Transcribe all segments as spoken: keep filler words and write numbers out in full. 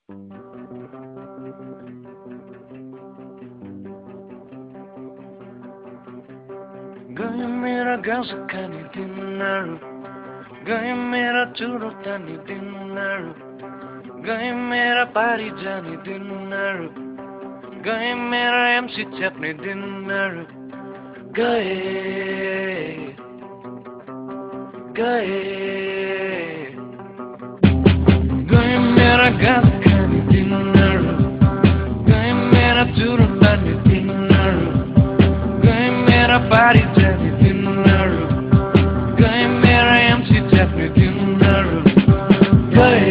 गयो मेरा गाउँ सुक्खाने दिनहरू गयो मेरा चुरो तान्ने दिनहरू गयो मेरा पारी जाने दिनहरू गए मेरा एमसी च्याप्ने दिनहरू गए गए गए मेरा गाँस खाने दिनहरू गए मेरा चुरो तान्ने दिनहरू गए मेरा पारी जाने दिनहरू गए मेरा एमसी च्याप्ने दिनहरू गए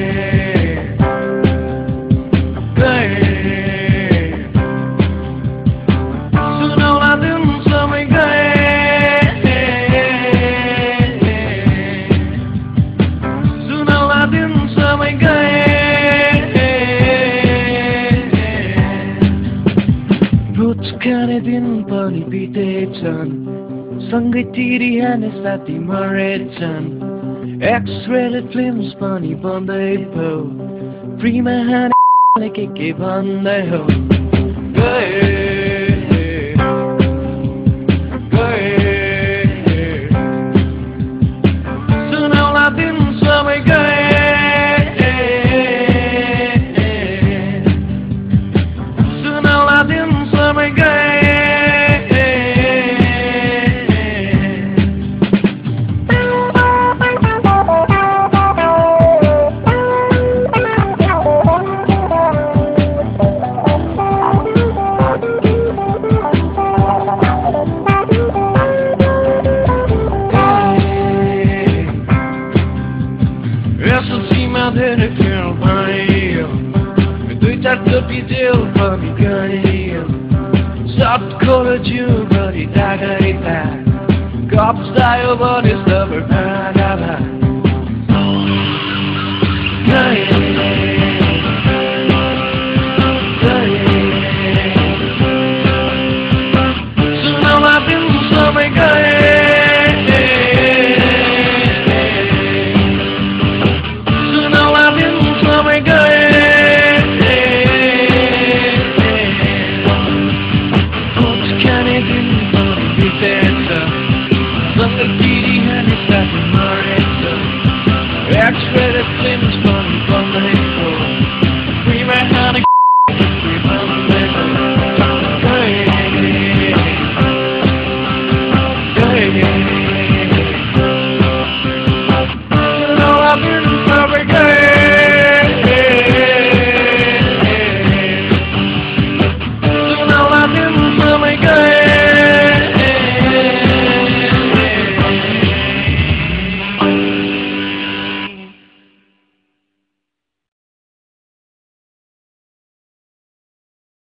खाने दिन पनि बितेछन् सँगै तिरिहाने साथी मरेछन् एक्स-रेटेड फिल्म्स पनि बन्दै भो फ्रीमा हाने के के भन्दै हो गए सुनौला दिन सबै गए सुनौला दिन सबै गए एसएलसीमा धेरै खेल भयो दुई चार चोटि जेल पनि गयो सब खोलो जिउ गरी दागै दाग गफ आयो भने सबै भाग